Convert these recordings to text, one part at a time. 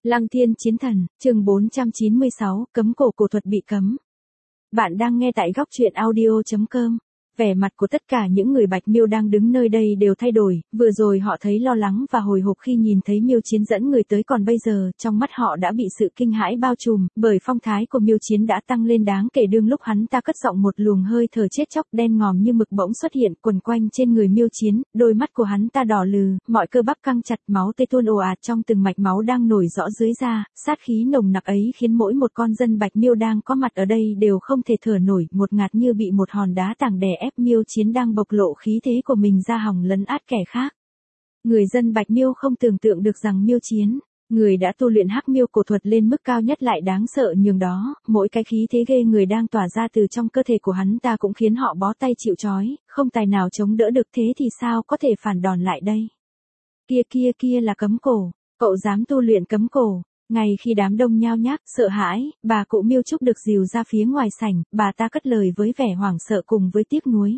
Lăng Thiên Chiến Thần, chương 496, cấm cổ cổ thuật bị cấm. Bạn đang nghe tại góc truyện audio.com. Vẻ mặt của tất cả những người Bạch Miêu đang đứng nơi đây đều thay đổi, vừa rồi họ thấy lo lắng và hồi hộp khi nhìn thấy Miêu Chiến dẫn người tới, còn bây giờ, trong mắt họ đã bị sự kinh hãi bao trùm, bởi phong thái của Miêu Chiến đã tăng lên đáng kể. Đương lúc hắn ta cất giọng, một luồng hơi thở chết chóc đen ngòm như mực bỗng xuất hiện quần quanh trên người Miêu Chiến, đôi mắt của hắn ta đỏ lừ, mọi cơ bắp căng chặt, máu tê tuôn ồ ạt trong từng mạch máu đang nổi rõ dưới da, sát khí nồng nặc ấy khiến mỗi một con dân Bạch Miêu đang có mặt ở đây đều không thể thở nổi, một ngạt như bị một hòn đá tảng đè ép. Miêu Chiến đang bộc lộ khí thế của mình ra hòng lấn át kẻ khác. Người dân Bạch Miêu không tưởng tượng được rằng Miêu Chiến, người đã tu luyện Hắc Miêu cổ thuật lên mức cao nhất, lại đáng sợ nhường đó, mỗi cái khí thế ghê người đang tỏa ra từ trong cơ thể của hắn ta cũng khiến họ bó tay chịu trói, không tài nào chống đỡ được. Thế thì sao có thể phản đòn lại đây? Kia là cấm cổ, cậu dám tu luyện cấm cổ? Ngay khi đám đông nhao nhác, sợ hãi, bà cụ Miêu Trúc được dìu ra phía ngoài sảnh, bà ta cất lời với vẻ hoảng sợ cùng với tiếc nuối.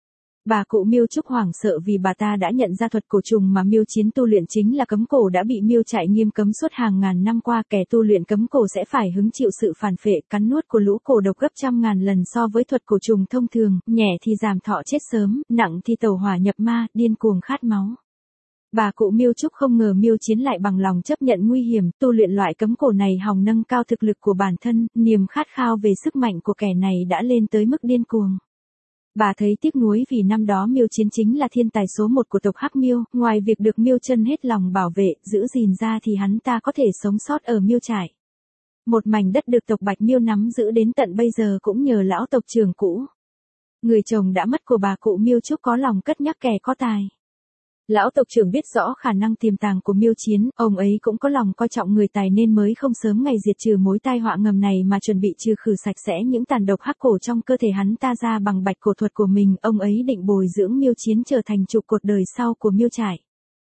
Bà cụ Miêu Trúc hoảng sợ vì bà ta đã nhận ra thuật cổ trùng mà Miêu Chiến tu luyện chính là cấm cổ đã bị Miêu trại nghiêm cấm suốt hàng ngàn năm qua. Kẻ tu luyện cấm cổ sẽ phải hứng chịu sự phản phệ, cắn nuốt của lũ cổ độc gấp trăm ngàn lần so với thuật cổ trùng thông thường, nhẹ thì giảm thọ chết sớm, nặng thì tẩu hỏa nhập ma, điên cuồng khát máu. Bà cụ Miêu Trúc không ngờ Miêu Chiến lại bằng lòng chấp nhận nguy hiểm, tu luyện loại cấm cổ này hòng nâng cao thực lực của bản thân, niềm khát khao về sức mạnh của kẻ này đã lên tới mức điên cuồng. Bà thấy tiếc nuối vì năm đó Miêu Chiến chính là thiên tài số một của tộc Hắc Miêu, ngoài việc được Miêu Chân hết lòng bảo vệ, giữ gìn ra thì hắn ta có thể sống sót ở Miêu trại. Một mảnh đất được tộc Bạch Miêu nắm giữ đến tận bây giờ cũng nhờ lão tộc trưởng cũ. Người chồng đã mất của bà cụ Miêu Trúc có lòng cất nhắc kẻ có tài. Lão tộc trưởng biết rõ khả năng tiềm tàng của Miêu Chiến, ông ấy cũng có lòng coi trọng người tài nên mới không sớm ngày diệt trừ mối tai họa ngầm này mà chuẩn bị trừ khử sạch sẽ những tàn độc hắc cổ trong cơ thể hắn ta ra bằng bạch cổ thuật của mình. Ông ấy định bồi dưỡng Miêu Chiến trở thành trụ cột đời sau của Miêu trại.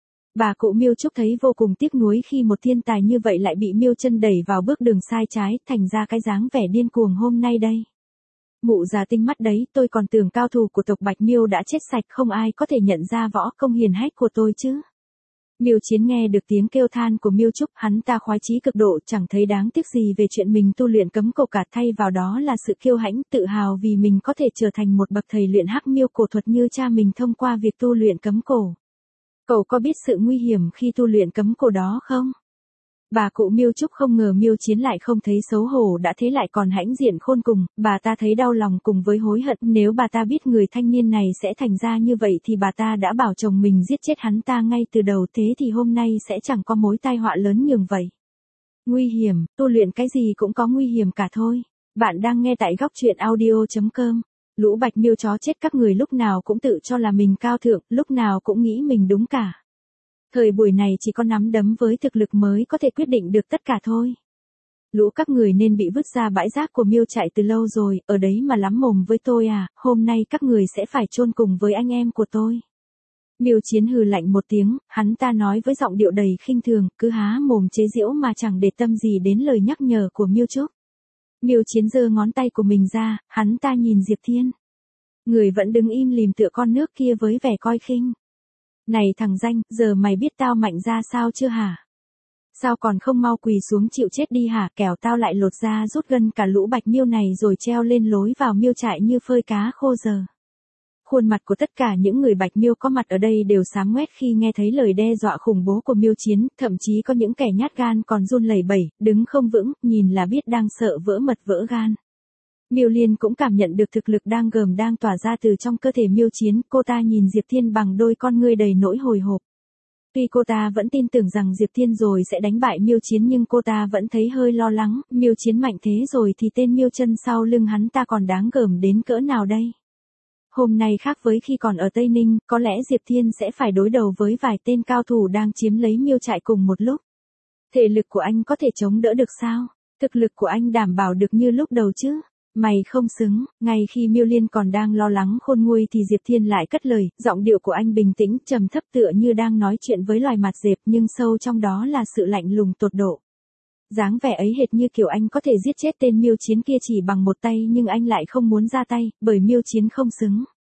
Bà cụ Miêu Trúc thấy vô cùng tiếc nuối khi một thiên tài như vậy lại bị Miêu Chân đẩy vào bước đường sai trái, thành ra cái dáng vẻ điên cuồng hôm nay đây. Mụ già tinh mắt đấy, tôi còn tưởng cao thủ của tộc Bạch Miêu đã chết sạch, không ai có thể nhận ra võ công hiển hách của tôi chứ. Miêu Chiến nghe được tiếng kêu than của Miêu Trúc, hắn ta khoái chí cực độ, chẳng thấy đáng tiếc gì về chuyện mình tu luyện cấm cổ cả, thay vào đó là sự kiêu hãnh, tự hào vì mình có thể trở thành một bậc thầy luyện Hắc Miêu cổ thuật như cha mình thông qua việc tu luyện cấm cổ. Cậu có biết sự nguy hiểm khi tu luyện cấm cổ đó không? Bà cụ Miêu Trúc không ngờ Miêu Chiến lại không thấy xấu hổ, đã thế lại còn hãnh diện khôn cùng, bà ta thấy đau lòng cùng với hối hận. Nếu bà ta biết người thanh niên này sẽ thành ra như vậy thì bà ta đã bảo chồng mình giết chết hắn ta ngay từ đầu, thế thì hôm nay sẽ chẳng có mối tai họa lớn nhường vậy. Nguy hiểm, tu luyện cái gì cũng có nguy hiểm cả thôi. Bạn đang nghe tại góc truyện audio.com. Lũ Bạch Miêu chó chết các người lúc nào cũng tự cho là mình cao thượng, lúc nào cũng nghĩ mình đúng cả. Thời buổi này chỉ có nắm đấm với thực lực mới có thể quyết định được tất cả thôi. Lũ các người nên bị vứt ra bãi rác của Miêu trại từ lâu rồi, ở đấy mà lắm mồm với tôi à, hôm nay các người sẽ phải chôn cùng với anh em của tôi. Miêu Chiến hừ lạnh một tiếng, hắn ta nói với giọng điệu đầy khinh thường, cứ há mồm chế giễu mà chẳng để tâm gì đến lời nhắc nhở của Miêu Trúc. Miêu Chiến giơ ngón tay của mình ra, hắn ta nhìn Diệp Thiên. Người vẫn đứng im lìm tựa con nước kia với vẻ coi khinh. Này thằng danh, giờ mày biết tao mạnh ra sao chưa hả? Sao còn không mau quỳ xuống chịu chết đi hả, kẻo tao lại lột da rút gân cả lũ Bạch Miêu này rồi treo lên lối vào Miêu trại như phơi cá khô giờ. Khuôn mặt của tất cả những người Bạch Miêu có mặt ở đây đều xám ngoét khi nghe thấy lời đe dọa khủng bố của Miêu Chiến, thậm chí có những kẻ nhát gan còn run lẩy bẩy, đứng không vững, nhìn là biết đang sợ vỡ mật vỡ gan. Miêu Liên cũng cảm nhận được thực lực đang tỏa ra từ trong cơ thể Miêu Chiến, cô ta nhìn Diệp Thiên bằng đôi con ngươi đầy nỗi hồi hộp. Tuy cô ta vẫn tin tưởng rằng Diệp Thiên rồi sẽ đánh bại Miêu Chiến nhưng cô ta vẫn thấy hơi lo lắng, Miêu Chiến mạnh thế rồi thì tên Miêu Chân sau lưng hắn ta còn đáng gờm đến cỡ nào đây? Hôm nay khác với khi còn ở Tây Ninh, có lẽ Diệp Thiên sẽ phải đối đầu với vài tên cao thủ đang chiếm lấy Miêu trại cùng một lúc. Thể lực của anh có thể chống đỡ được sao? Thực lực của anh đảm bảo được như lúc đầu chứ? Mày không xứng. Ngay khi Miêu Liên còn đang lo lắng khôn nguôi thì Diệp Thiên lại cất lời, giọng điệu của anh bình tĩnh, trầm thấp tựa như đang nói chuyện với loài mặt dẹp nhưng sâu trong đó là sự lạnh lùng tột độ. Dáng vẻ ấy hệt như kiểu anh có thể giết chết tên Miêu Chiến kia chỉ bằng một tay nhưng anh lại không muốn ra tay, bởi Miêu Chiến không xứng.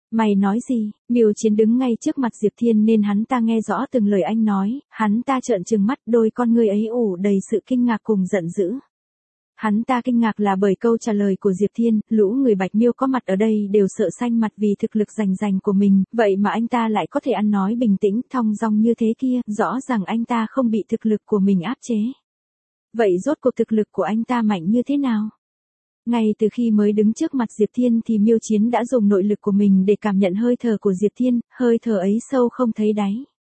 Mày nói gì? Miêu Chiến đứng ngay trước mặt Diệp Thiên nên hắn ta nghe rõ từng lời anh nói, hắn ta trợn trừng mắt, đôi con ngươi ấy ủ đầy sự kinh ngạc cùng giận dữ. Hắn ta kinh ngạc là bởi câu trả lời của Diệp Thiên, lũ người Bạch Miêu có mặt ở đây đều sợ xanh mặt vì thực lực rành của mình, vậy mà anh ta lại có thể ăn nói bình tĩnh, thong dong như thế kia, rõ ràng anh ta không bị thực lực của mình áp chế. Vậy rốt cuộc thực lực của anh ta mạnh như thế nào? Ngay từ khi mới đứng trước mặt Diệp Thiên thì Miêu Chiến đã dùng nội lực của mình để cảm nhận hơi thở của Diệp Thiên, hơi thở ấy sâu không thấy đáy.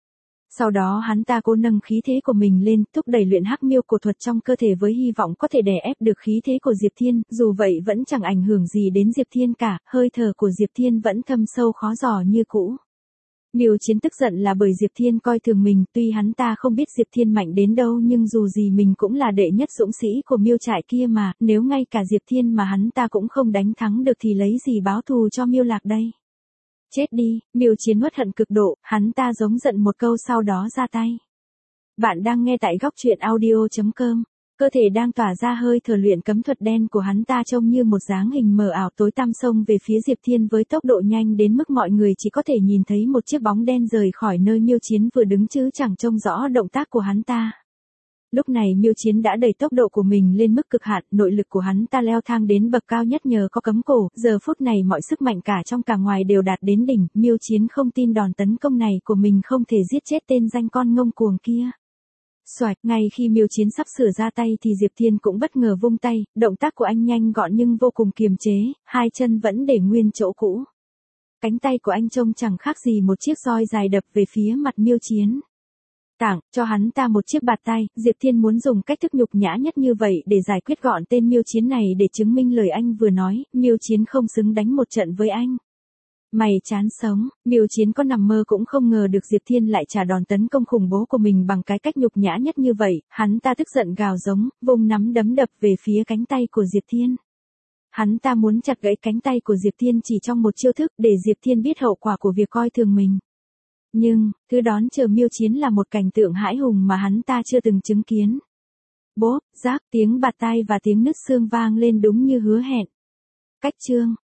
Sau đó hắn ta cố nâng khí thế của mình lên, thúc đẩy luyện hắc miêu cổ thuật trong cơ thể với hy vọng có thể đè ép được khí thế của Diệp Thiên, dù vậy vẫn chẳng ảnh hưởng gì đến Diệp Thiên cả, hơi thở của Diệp Thiên vẫn thâm sâu khó dò như cũ. Miêu Chiến tức giận là bởi Diệp Thiên coi thường mình, tuy hắn ta không biết Diệp Thiên mạnh đến đâu nhưng dù gì mình cũng là đệ nhất dũng sĩ của Miêu trại kia mà, nếu ngay cả Diệp Thiên mà hắn ta cũng không đánh thắng được thì lấy gì báo thù cho Miêu Lạc đây? Chết đi, Miêu Chiến uất hận cực độ, hắn ta giống giận một câu sau đó ra tay. Bạn đang nghe tại góc truyện audio.com. Cơ thể đang tỏa ra hơi thở luyện cấm thuật đen của hắn ta trông như một dáng hình mờ ảo tối tăm xông về phía Diệp Thiên với tốc độ nhanh đến mức mọi người chỉ có thể nhìn thấy một chiếc bóng đen rời khỏi nơi Miêu Chiến vừa đứng chứ chẳng trông rõ động tác của hắn ta. Lúc này Miêu Chiến đã đẩy tốc độ của mình lên mức cực hạn, nội lực của hắn ta leo thang đến bậc cao nhất nhờ có cấm cổ, giờ phút này mọi sức mạnh cả trong cả ngoài đều đạt đến đỉnh, Miêu Chiến không tin đòn tấn công này của mình không thể giết chết tên danh con ngông cuồng kia. Xoạch, ngay khi Miêu Chiến sắp sửa ra tay thì Diệp Thiên cũng bất ngờ vung tay, động tác của anh nhanh gọn nhưng vô cùng kiềm chế, hai chân vẫn để nguyên chỗ cũ. Cánh tay của anh trông chẳng khác gì một chiếc roi dài đập về phía mặt Miêu Chiến. Tảng, cho hắn ta một chiếc bạt tay, Diệp Thiên muốn dùng cách thức nhục nhã nhất như vậy để giải quyết gọn tên Miêu Chiến này để chứng minh lời anh vừa nói, Miêu Chiến không xứng đánh một trận với anh. Mày chán sống, Miêu Chiến có nằm mơ cũng không ngờ được Diệp Thiên lại trả đòn tấn công khủng bố của mình bằng cái cách nhục nhã nhất như vậy, hắn ta tức giận gào giống, vùng nắm đấm đập về phía cánh tay của Diệp Thiên. Hắn ta muốn chặt gãy cánh tay của Diệp Thiên chỉ trong một chiêu thức để Diệp Thiên biết hậu quả của việc coi thường mình. Nhưng, thứ đón chờ Miêu Chiến là một cảnh tượng hãi hùng mà hắn ta chưa từng chứng kiến. Bốp, rác, tiếng bạt tai và tiếng nứt xương vang lên đúng như hứa hẹn. Cách chương